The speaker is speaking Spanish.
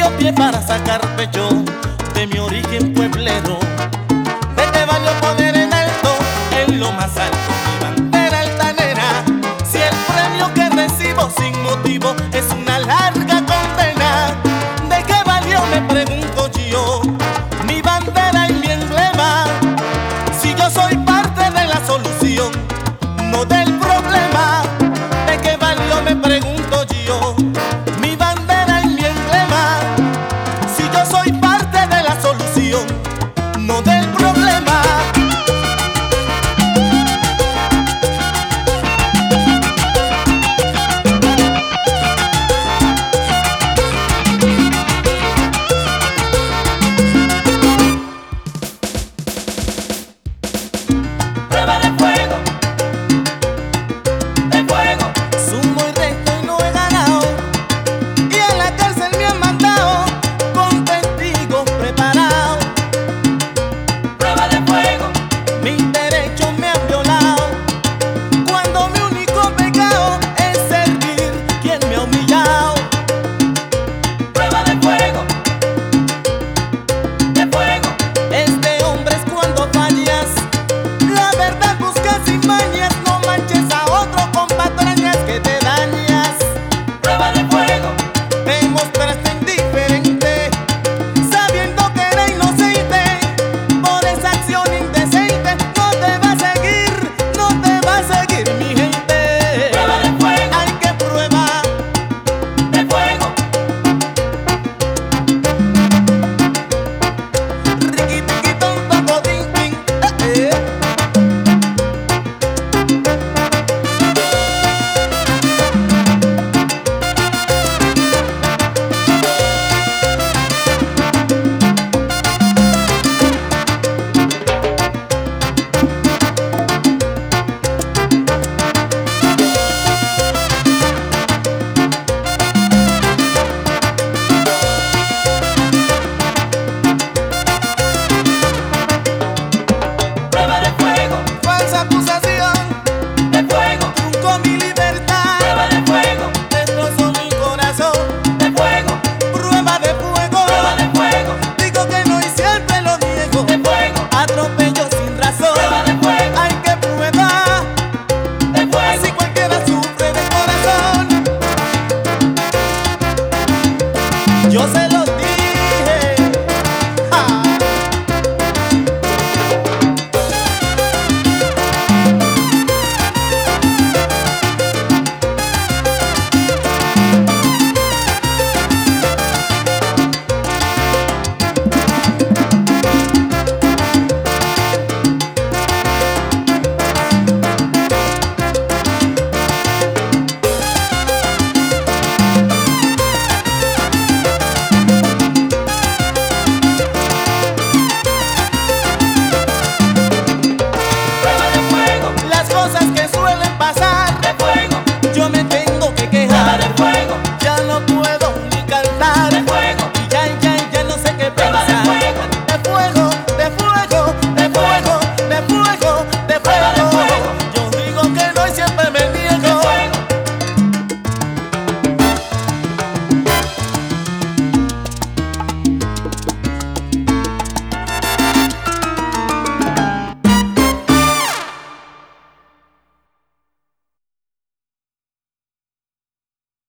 pie para sacar pecho de mi origen pueblero. ¿De qué valió poner en alto, en lo más alto, mi bandera altanera? Si el premio que recibo sin motivo es una larga condena. ¿De qué valió, me pregunto yo, mi bandera y mi emblema? Si yo soy parte de la solución, no del problema. ¿De qué valió, me pregunto yo, mi bandera y mi emblema? Si yo soy parte de la solución, no del problema. Prueba de fuego, de fuego. Sumo y resto y no he ganado, y a la cárcel me han mandado con testigos preparados. Prueba de fuego, Mis derechos me han violado, cuando mi único pecado es servir quien me ha humillado. prueba de fuego, de fuego. Este hombre es cuando fallas, la verdad buscas sin mañas. No manches a otro con patrañas que te dañas. Prueba de fuego, Te mostraste indiferente, sabiendo que era inocente. Por esa acción indecente no te va a seguir, no te va a seguir mi gente. prueba de fuego, Hay que prueba, de fuego. riqui tiqui ton toco tin tin, Prueba de fuego, falsa acusación, de fuego. truncó mi libertad, Prueba de fuego, destrozó mi corazón. de fuego. Prueba de fuego, Prueba de fuego, digo que no y siempre lo niego. de fuego. Atropello sin razón, Prueba de fuego, hay que prueba, de fuego. si cualquiera sufre de corazón. Yo se los